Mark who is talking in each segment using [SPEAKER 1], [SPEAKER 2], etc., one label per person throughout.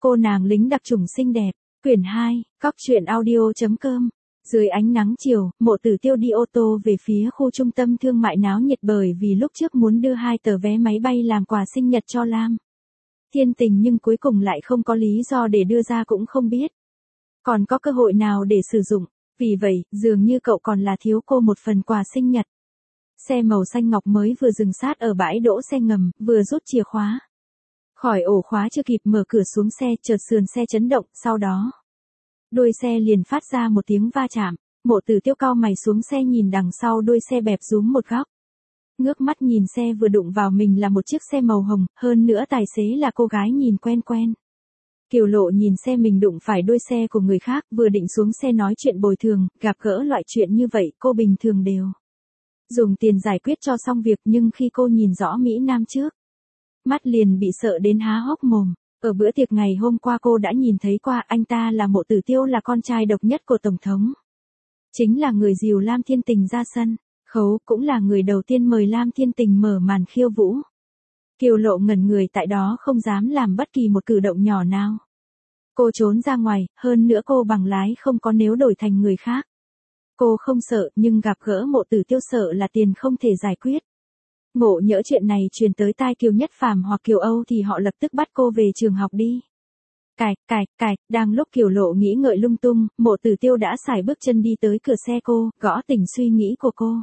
[SPEAKER 1] Cô nàng lính đặc chủng xinh đẹp. Quyển 2, Cóc truyện audio.com. Dưới ánh nắng chiều, Mộ Tử Tiêu đi ô tô về phía khu trung tâm thương mại náo nhiệt bởi vì lúc trước muốn đưa 2 tờ vé máy bay làm quà sinh nhật cho Lam Thiên Tình nhưng cuối cùng lại không có lý do để đưa ra cũng không biết. Còn có cơ hội nào để sử dụng, vì vậy, dường như cậu còn là thiếu cô một phần quà sinh nhật. Xe màu xanh ngọc mới vừa dừng sát ở bãi đỗ xe ngầm, vừa rút chìa khóa khỏi ổ khóa chưa kịp mở cửa xuống xe, chợt sườn xe chấn động, sau đó đuôi xe liền phát ra một tiếng va chạm. Mộ Tử Tiêu cau mày xuống xe nhìn đằng sau, đuôi xe bẹp rúm một góc. Ngước mắt nhìn xe vừa đụng vào mình là một chiếc xe màu hồng, hơn nữa tài xế là cô gái nhìn quen quen. Kiều Lộ nhìn xe mình đụng phải đuôi xe của người khác, vừa định xuống xe nói chuyện bồi thường, gặp gỡ loại chuyện như vậy cô bình thường đều dùng tiền giải quyết cho xong việc, nhưng khi cô nhìn rõ Mỹ Nam trước mắt liền bị sợ đến há hốc mồm. Ở bữa tiệc ngày hôm qua cô đã nhìn thấy qua, anh ta là Mộ Tử Tiêu, là con trai độc nhất của Tổng thống. Chính là người dìu Lam Thiên Tình ra sân khấu, cũng là người đầu tiên mời Lam Thiên Tình mở màn khiêu vũ. Kiều Lộ ngẩn người tại đó, không dám làm bất kỳ một cử động nhỏ nào. Cô trốn ra ngoài, hơn nữa cô bằng lái không có, nếu đổi thành người khác cô không sợ, nhưng gặp gỡ Mộ Tử Tiêu sợ là tiền không thể giải quyết. Ngộ nhỡ chuyện này truyền tới tai Kiều Nhất Phàm hoặc Kiều Âu thì họ lập tức bắt cô về trường học đi. Đang lúc Kiều Lộ nghĩ ngợi lung tung, Mộ Tử Tiêu đã sải bước chân đi tới cửa xe cô, gõ tỉnh suy nghĩ của cô.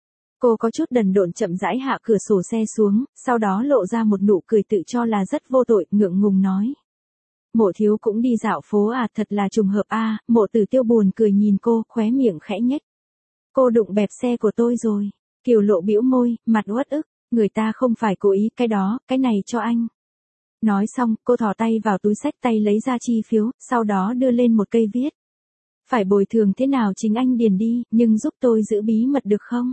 [SPEAKER 1] Cô có chút đần độn chậm rãi hạ cửa sổ xe xuống, sau đó lộ ra một nụ cười tự cho là rất vô tội, ngượng ngùng nói: Mộ thiếu cũng đi dạo phố à, thật là trùng hợp à. Mộ Tử Tiêu buồn cười nhìn cô, khóe miệng khẽ nhếch. Cô đụng bẹp xe của tôi rồi. Kiều Lộ bĩu môi, mặt uất ức, người ta không phải cố ý, cái đó, cái này cho anh. Nói xong, cô thò tay vào túi xách tay lấy ra chi phiếu, sau đó đưa lên một cây viết: phải bồi thường thế nào chính anh điền đi, nhưng giúp tôi giữ bí mật được không?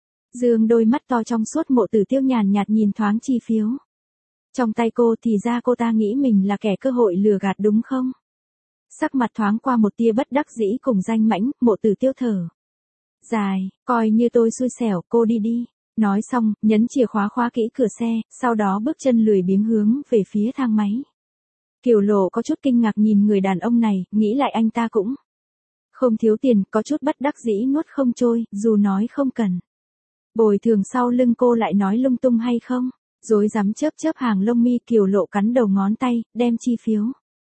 [SPEAKER 1] Dương đôi mắt to trong suốt. Mộ Tử Tiêu nhàn nhạt nhìn thoáng chi phiếu trong tay cô, thì ra cô ta nghĩ mình là kẻ cơ hội lừa gạt đúng không? Sắc mặt thoáng qua một tia bất đắc dĩ cùng danh mãnh. Mộ Tử Tiêu thở dài, coi như tôi xui xẻo, cô đi đi. Nói xong, nhấn chìa khóa khóa kỹ cửa xe, sau đó bước chân lười biếng hướng về phía thang máy. Kiều Lộ có chút kinh ngạc nhìn người đàn ông này, nghĩ lại anh ta cũng không thiếu tiền, có chút bất đắc dĩ nuốt không trôi, dù nói không cần bồi thường sau lưng cô lại nói lung tung hay không? Rối rắm chớp hàng lông mi. Kiều Lộ cắn đầu ngón tay, đem chi phiếu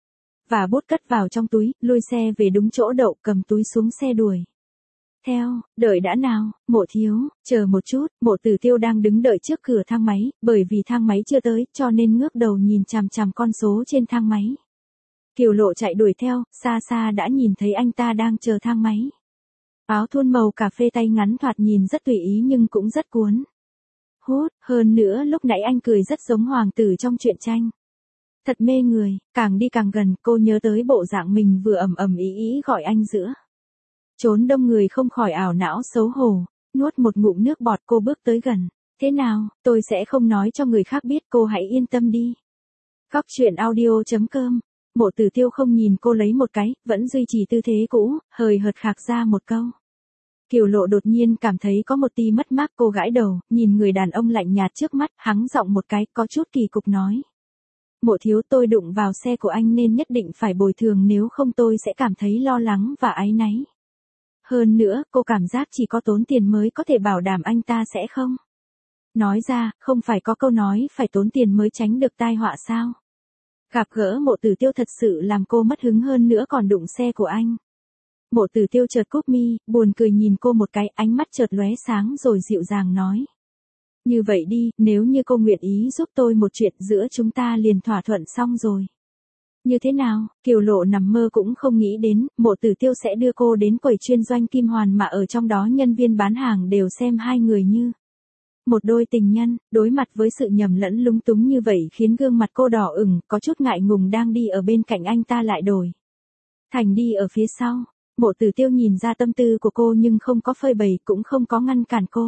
[SPEAKER 1] và bút cất vào trong túi, lôi xe về đúng chỗ đậu, cầm túi xuống xe đuổi theo. Đợi đã nào, Mộ thiếu, chờ một chút. Mộ Tử Tiêu đang đứng đợi trước cửa thang máy, bởi vì thang máy chưa tới, cho nên ngước đầu nhìn chằm chằm con số trên thang máy. Kiều Lộ chạy đuổi theo, xa xa đã nhìn thấy anh ta đang chờ thang máy. Áo thun màu cà phê, tay ngắn, thoạt nhìn rất tùy ý nhưng cũng rất cuốn hút, hơn nữa lúc nãy anh cười rất giống hoàng tử trong truyện tranh. Thật mê người, càng đi càng gần, cô nhớ tới bộ dạng mình vừa ầm ý gọi anh giữa chốn đông người, không khỏi ảo não xấu hổ. Nuốt một ngụm nước bọt, cô bước tới gần. Thế nào, tôi sẽ không nói cho người khác biết, cô hãy yên tâm đi. Cóc truyện audio.com. Mộ Tử Tiêu không nhìn cô lấy một cái, vẫn duy trì tư thế cũ, hời hợt khạc ra một câu. Kiều Lộ đột nhiên cảm thấy có một tí mất mát, cô gãi đầu, nhìn người đàn ông lạnh nhạt trước mắt, hắng giọng một cái, có chút kỳ cục nói: Mộ thiếu, tôi đụng vào xe của anh nên nhất định phải bồi thường, nếu không tôi sẽ cảm thấy lo lắng và áy náy. Hơn nữa, cô cảm giác chỉ có tốn tiền mới có thể bảo đảm anh ta sẽ không nói ra, không phải có câu nói phải tốn tiền mới tránh được tai họa sao? Gặp gỡ Mộ Tử Tiêu thật sự làm cô mất hứng, hơn nữa còn đụng xe của anh. Mộ Tử Tiêu chợt cúp mi, buồn cười nhìn cô một cái, ánh mắt chợt lóe sáng rồi dịu dàng nói: như vậy đi, nếu như cô nguyện ý giúp tôi một chuyện, giữa chúng ta liền thỏa thuận xong rồi. Như thế nào? Kiều Lộ nằm mơ cũng không nghĩ đến, Mộ Tử Tiêu sẽ đưa cô đến quầy chuyên doanh Kim Hoàn mà ở trong đó nhân viên bán hàng đều xem hai người như một đôi tình nhân. Đối mặt với sự nhầm lẫn lúng túng như vậy khiến gương mặt cô đỏ ửng, có chút ngại ngùng đang đi ở bên cạnh anh ta lại đổi thành đi ở phía sau. Mộ Tử Tiêu nhìn ra tâm tư của cô nhưng không có phơi bày, cũng không có ngăn cản cô.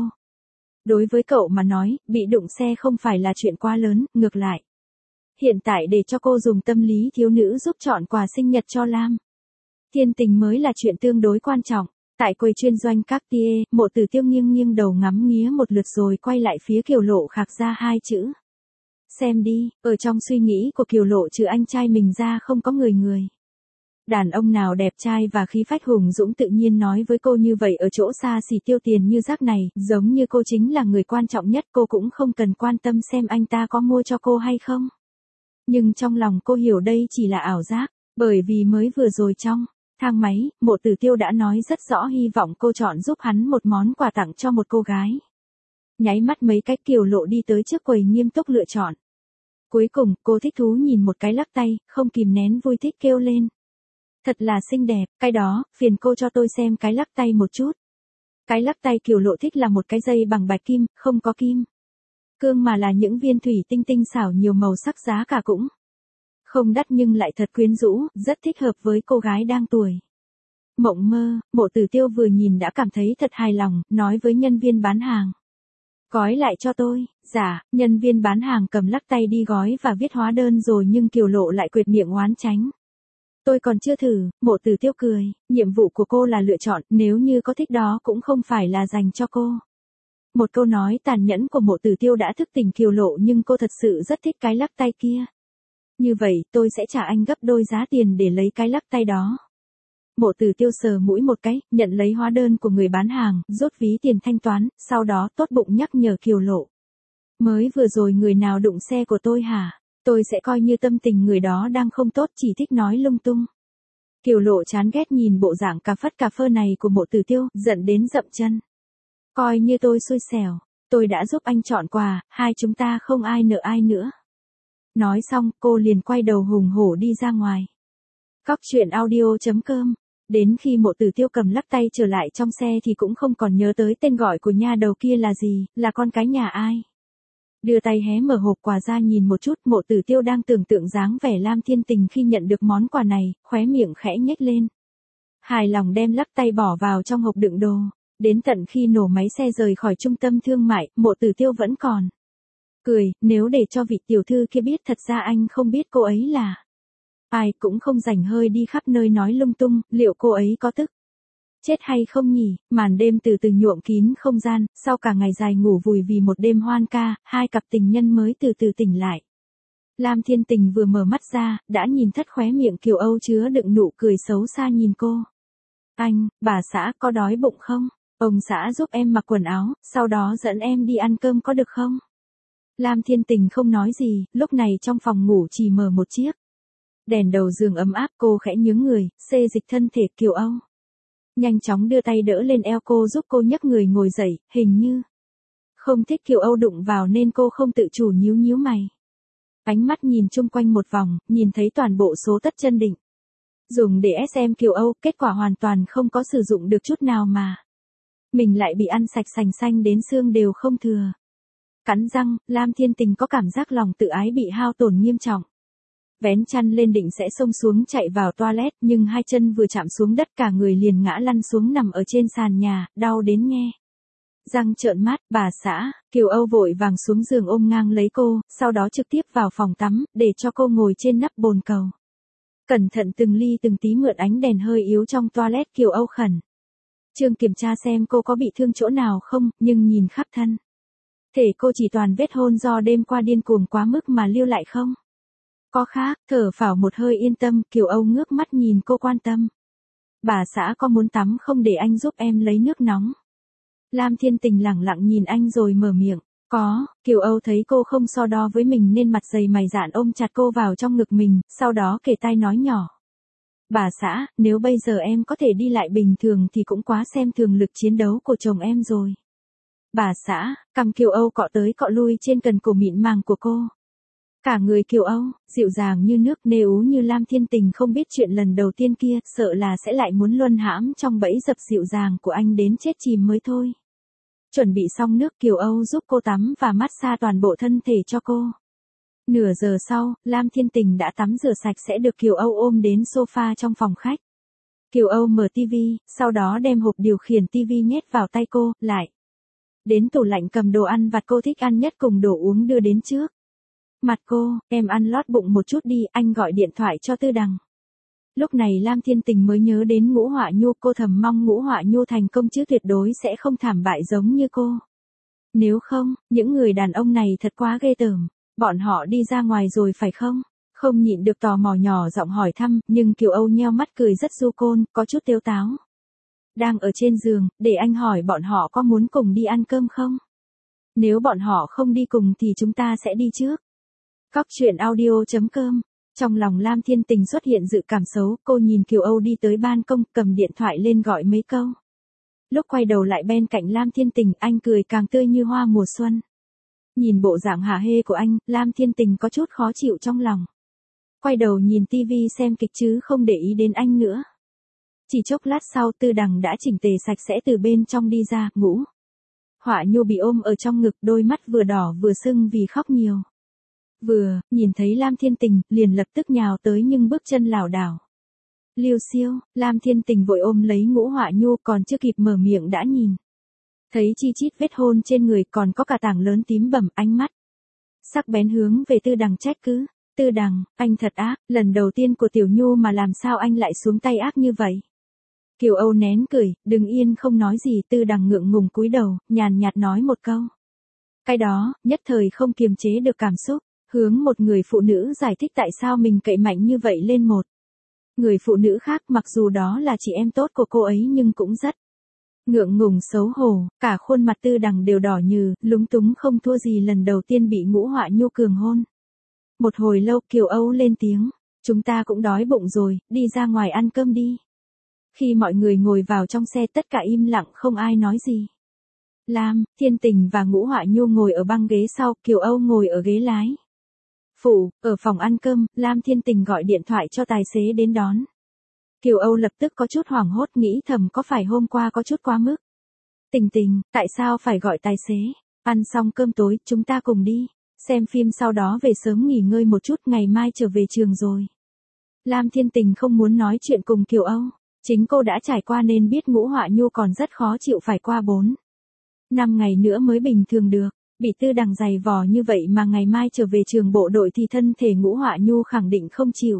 [SPEAKER 1] Đối với cậu mà nói, bị đụng xe không phải là chuyện quá lớn, ngược lại. Hiện tại để cho cô dùng tâm lý thiếu nữ giúp chọn quà sinh nhật cho Lam Thiên Tình mới là chuyện tương đối quan trọng. Tại quầy chuyên doanh Cartier, Mộ Tử Tiêu nghiêng đầu ngắm nghía một lượt rồi quay lại phía Kiều Lộ khạc ra hai chữ: Xem đi, ở trong suy nghĩ của Kiều Lộ trừ anh trai mình ra không có người. Đàn ông nào đẹp trai và khí phách hùng dũng tự nhiên nói với cô như vậy ở chỗ xa xỉ tiêu tiền như rác này, giống như cô chính là người quan trọng nhất, cô cũng không cần quan tâm xem anh ta có mua cho cô hay không. Nhưng trong lòng cô hiểu đây chỉ là ảo giác, bởi vì mới vừa rồi trong thang máy, Mộ Tử Tiêu đã nói rất rõ hy vọng cô chọn giúp hắn một món quà tặng cho một cô gái. Nháy mắt mấy cái Kiều Lộ đi tới trước quầy nghiêm túc lựa chọn. Cuối cùng, cô thích thú nhìn một cái lắc tay, không kìm nén vui thích kêu lên. Thật là xinh đẹp, cái đó, phiền cô cho tôi xem cái lắc tay một chút. Cái lắc tay Kiều Lộ thích là một cái dây bằng bạch kim, không có kim cương mà là những viên thủy tinh tinh xảo nhiều màu sắc, giá cả cũng không đắt nhưng lại thật quyến rũ, rất thích hợp với cô gái đang tuổi mộng mơ. Mộ Tử Tiêu vừa nhìn đã cảm thấy thật hài lòng, nói với nhân viên bán hàng. Gói lại cho tôi. Dạ, nhân viên bán hàng cầm lắc tay đi gói và viết hóa đơn rồi nhưng Kiều Lộ lại quệt miệng oán tránh. Tôi còn chưa thử. Mộ Tử Tiêu cười, nhiệm vụ của cô là lựa chọn, nếu như có thích đó cũng không phải là dành cho cô. Một câu nói tàn nhẫn của Mộ Tử Tiêu đã thức tỉnh Kiều Lộ nhưng cô thật sự rất thích cái lắc tay kia. Như vậy, tôi sẽ trả anh gấp đôi giá tiền để lấy cái lắc tay đó. Mộ Tử Tiêu sờ mũi một cái, nhận lấy hóa đơn của người bán hàng, rút ví tiền thanh toán, sau đó tốt bụng nhắc nhở Kiều Lộ. Mới vừa rồi người nào đụng xe của tôi hả? Tôi sẽ coi như tâm tình người đó đang không tốt, chỉ thích nói lung tung. Kiều Lộ chán ghét nhìn bộ dạng cà phất cà phơ này của Mộ Tử Tiêu, giận đến dậm chân. Coi như tôi xui xẻo, tôi đã giúp anh chọn quà, hai chúng ta không ai nợ ai nữa. Nói xong, cô liền quay đầu hùng hổ đi ra ngoài. Cóc truyện audio.com. Đến khi Mộ Tử Tiêu cầm lắc tay trở lại trong xe thì cũng không còn nhớ tới tên gọi của nha đầu kia là gì, là con cái nhà ai. Đưa tay hé mở hộp quà ra nhìn một chút, Mộ Tử Tiêu đang tưởng tượng dáng vẻ Lam Thiên Tình khi nhận được món quà này, khóe miệng khẽ nhếch lên. Hài lòng đem lắc tay bỏ vào trong hộp đựng đồ. Đến tận khi nổ máy xe rời khỏi trung tâm thương mại, Mộ Tử Tiêu vẫn còn cười, nếu để cho vị tiểu thư kia biết thật ra anh không biết cô ấy là ai, cũng không rảnh hơi đi khắp nơi nói lung tung, liệu cô ấy có tức chết hay không nhỉ? Màn đêm từ từ nhuộm kín không gian, sau cả ngày dài ngủ vùi vì một đêm hoan ca, hai cặp tình nhân mới từ từ tỉnh lại. Lam Thiên Tình vừa mở mắt ra, đã nhìn thất khóe miệng Kiều Âu chứa đựng nụ cười xấu xa nhìn cô. Anh, bà xã, có đói bụng không? Ông xã giúp em mặc quần áo, sau đó dẫn em đi ăn cơm có được không? Lam Thiên Tình không nói gì, lúc này trong phòng ngủ chỉ mở một chiếc đèn đầu giường ấm áp, cô khẽ nhướng người, xê dịch thân thể Kiều Âu. Nhanh chóng đưa tay đỡ lên eo cô giúp cô nhấc người ngồi dậy, hình như không thích Kiều Âu đụng vào nên cô không tự chủ nhíu nhíu mày. Ánh mắt nhìn chung quanh một vòng, nhìn thấy toàn bộ số tất chân định dùng để SM Kiều Âu, kết quả hoàn toàn không có sử dụng được chút nào mà mình lại bị ăn sạch sành xanh đến xương đều không thừa. Cắn răng, Lam Thiên Tình có cảm giác lòng tự ái bị hao tổn nghiêm trọng. Vén chăn lên định sẽ xông xuống chạy vào toilet, nhưng hai chân vừa chạm xuống đất cả người liền ngã lăn xuống nằm ở trên sàn nhà, đau đến nghe răng trợn mắt. Bà xã, Kiều Âu vội vàng xuống giường ôm ngang lấy cô, sau đó trực tiếp vào phòng tắm, để cho cô ngồi trên nắp bồn cầu. Cẩn thận từng ly từng tí mượn ánh đèn hơi yếu trong toilet. Kiều Âu khẩn trương kiểm tra xem cô có bị thương chỗ nào không, nhưng nhìn khắp thân thể cô chỉ toàn vết hôn do đêm qua điên cuồng quá mức mà lưu lại không có khác. Thở phào một hơi yên tâm, Kiều Âu ngước mắt nhìn cô quan tâm. Bà xã có muốn tắm không để anh giúp em lấy nước nóng? Lam Thiên Tình lẳng lặng nhìn anh rồi mở miệng. Có. Kiều Âu thấy cô không so đo với mình nên mặt dày mày dạn ôm chặt cô vào trong ngực mình, sau đó kề tai nói nhỏ. Bà xã, nếu bây giờ em có thể đi lại bình thường thì cũng quá xem thường lực chiến đấu của chồng em rồi. Bà xã, cằm Kiều Âu cọ tới cọ lui trên cần cổ mịn màng của cô. Cả người Kiều Âu, dịu dàng như nước, nê ú như Lam Thiên Tình không biết chuyện lần đầu tiên kia, sợ là sẽ lại muốn luân hãm trong bẫy dập dịu dàng của anh đến chết chìm mới thôi. Chuẩn bị xong nước, Kiều Âu giúp cô tắm và massage toàn bộ thân thể cho cô. Nửa giờ sau, Lam Thiên Tình đã tắm rửa sạch sẽ được Kiều Âu ôm đến sofa trong phòng khách. Kiều Âu mở tivi, sau đó đem hộp điều khiển tivi nhét vào tay cô, lại đến tủ lạnh cầm đồ ăn vặt cô thích ăn nhất cùng đồ uống đưa đến trước mặt cô. Em ăn lót bụng một chút đi, anh gọi điện thoại cho Tư Đằng. Lúc này Lam Thiên Tình mới nhớ đến Ngũ Họa Nhu, cô thầm mong Ngũ Họa Nhu thành công chứ tuyệt đối sẽ không thảm bại giống như cô. Nếu không, những người đàn ông này thật quá ghê tởm. Bọn họ đi ra ngoài rồi phải không? Không nhịn được tò mò nhỏ giọng hỏi thăm, nhưng Kiều Âu nheo mắt cười rất du côn, có chút tếu táo. Đang ở trên giường, để anh hỏi bọn họ có muốn cùng đi ăn cơm không? Nếu bọn họ không đi cùng thì chúng ta sẽ đi trước. Cóc truyện audio.com. Trong lòng Lam Thiên Tình xuất hiện dự cảm xấu, cô nhìn Kiều Âu đi tới ban công, cầm điện thoại lên gọi mấy câu. Lúc quay đầu lại bên cạnh Lam Thiên Tình, anh cười càng tươi như hoa mùa xuân. Nhìn bộ dạng hả hê của anh, Lam Thiên Tình có chút khó chịu trong lòng. Quay đầu nhìn tivi xem kịch chứ không để ý đến anh nữa. Chỉ chốc lát sau Tư Đằng đã chỉnh tề sạch sẽ từ bên trong đi ra, Ngũ Họa Nhu bị ôm ở trong ngực, đôi mắt vừa đỏ vừa sưng vì khóc nhiều. Vừa nhìn thấy Lam Thiên Tình, liền lập tức nhào tới nhưng bước chân lảo đảo. Liêu Xiêu, Lam Thiên Tình vội ôm lấy Ngũ Họa Nhu, còn chưa kịp mở miệng đã nhìn thấy chi chít vết hôn trên người, còn có cả tảng lớn tím bầm, ánh mắt sắc bén hướng về Tư Đằng trách cứ. Tư Đằng, anh thật ác, lần đầu tiên của Tiểu Nhu mà làm sao anh lại xuống tay ác như vậy? Kiều Âu nén cười, đứng yên không nói gì. Tư Đằng ngượng ngùng cúi đầu, nhàn nhạt nói một câu. Cái đó, nhất thời không kiềm chế được cảm xúc, hướng một người phụ nữ giải thích tại sao mình cậy mạnh như vậy lên một người phụ nữ khác, mặc dù đó là chị em tốt của cô ấy nhưng cũng rất ngượng ngùng xấu hổ, cả khuôn mặt Tư Đằng đều đỏ nhừ, lúng túng không thua gì lần đầu tiên bị Ngũ Họa Nhu cường hôn. Một hồi lâu Kiều Âu lên tiếng, chúng ta cũng đói bụng rồi, đi ra ngoài ăn cơm đi. Khi mọi người ngồi vào trong xe tất cả im lặng không ai nói gì. Lam Thiên Tình và Ngũ Họa Nhu ngồi ở băng ghế sau, Kiều Âu ngồi ở ghế lái. Phụ, ở phòng ăn cơm, Lam Thiên Tình gọi điện thoại cho tài xế đến đón. Kiều Âu lập tức có chút hoảng hốt, nghĩ thầm có phải hôm qua có chút quá mức. Tình Tình, tại sao phải gọi tài xế? Ăn xong cơm tối, chúng ta cùng đi. Xem phim sau đó về sớm nghỉ ngơi một chút, ngày mai trở về trường rồi. Lam Thiên Tình không muốn nói chuyện cùng Kiều Âu. Chính cô đã trải qua nên biết Ngũ Họa Nhu còn rất khó chịu, phải qua 4-5 ngày nữa mới bình thường được. Bị Tư Đằng dày vò như vậy mà ngày mai trở về trường bộ đội thì thân thể Ngũ Họa Nhu khẳng định không chịu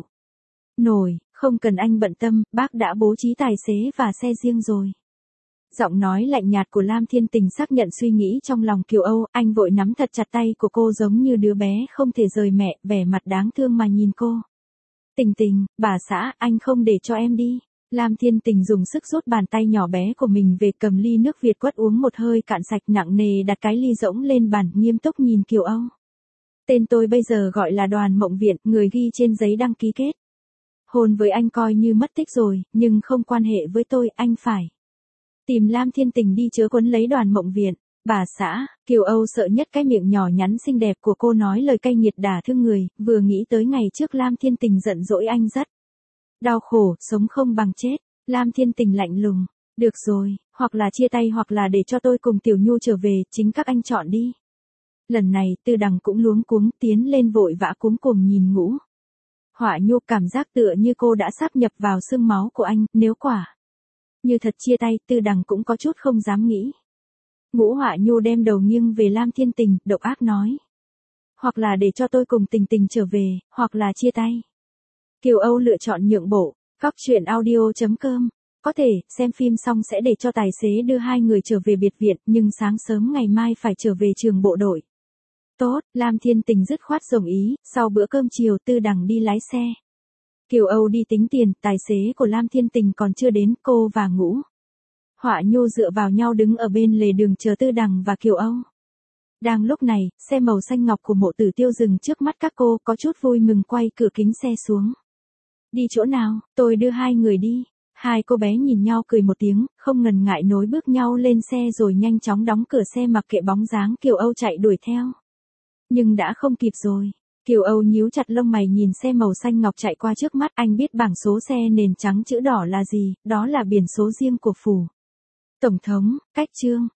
[SPEAKER 1] nổi. Không cần anh bận tâm, bác đã bố trí tài xế và xe riêng rồi. Giọng nói lạnh nhạt của Lam Thiên Tình xác nhận suy nghĩ trong lòng Kiều Âu, anh vội nắm thật chặt tay của cô giống như đứa bé không thể rời mẹ, vẻ mặt đáng thương mà nhìn cô. Tình Tình, bà xã, anh không để cho em đi. Lam Thiên Tình dùng sức rút bàn tay nhỏ bé của mình về, cầm ly nước Việt quất uống một hơi cạn sạch, nặng nề đặt cái ly rỗng lên bàn, nghiêm túc nhìn Kiều Âu. Tên tôi bây giờ gọi là Đoàn Mộng Viện, người ghi trên giấy đăng ký kết hôn với anh coi như mất tích rồi, nhưng không quan hệ với tôi, anh phải tìm Lam Thiên Tình đi chớ quấn lấy Đoàn Mộng Viện. Bà xã, Kiều Âu sợ nhất cái miệng nhỏ nhắn xinh đẹp của cô nói lời cay nghiệt đả thương người, vừa nghĩ tới ngày trước Lam Thiên Tình giận dỗi anh rất đau khổ, sống không bằng chết. Lam Thiên Tình lạnh lùng, được rồi, hoặc là chia tay hoặc là để cho tôi cùng Tiểu Nhu trở về, chính các anh chọn đi. Lần này Tư Đằng cũng luống cuống tiến lên vội vã cuống cuồng nhìn Ngũ Họa Nhu, cảm giác tựa như cô đã sáp nhập vào xương máu của anh, nếu quả như thật chia tay, Tư Đằng cũng có chút không dám nghĩ. Ngũ Họa Nhu đem đầu nghiêng về Lam Thiên Tình, độc ác nói. Hoặc là để cho tôi cùng Tình Tình trở về, hoặc là chia tay. Kiều Âu lựa chọn nhượng bộ. Cóc truyện audio.com. Có thể, xem phim xong sẽ để cho tài xế đưa hai người trở về biệt viện, nhưng sáng sớm ngày mai phải trở về trường bộ đội. Tốt, Lam Thiên Tình dứt khoát đồng ý. Sau bữa cơm chiều Tư Đằng đi lái xe. Kiều Âu đi tính tiền, tài xế của Lam Thiên Tình còn chưa đến, cô và Ngũ Họa Nhu dựa vào nhau đứng ở bên lề đường chờ Tư Đằng và Kiều Âu. Đang lúc này, xe màu xanh ngọc của Mộ Tử Tiêu dừng trước mắt các cô, có chút vui mừng quay cửa kính xe xuống. Đi chỗ nào, tôi đưa hai người đi. Hai cô bé nhìn nhau cười một tiếng, không ngần ngại nối bước nhau lên xe rồi nhanh chóng đóng cửa xe mặc kệ bóng dáng Kiều Âu chạy đuổi theo. Nhưng đã không kịp rồi. Kiều Âu nhíu chặt lông mày nhìn xe màu xanh ngọc chạy qua trước mắt, anh biết bảng số xe nền trắng chữ đỏ là gì, đó là biển số riêng của phủ tổng thống. Cách chương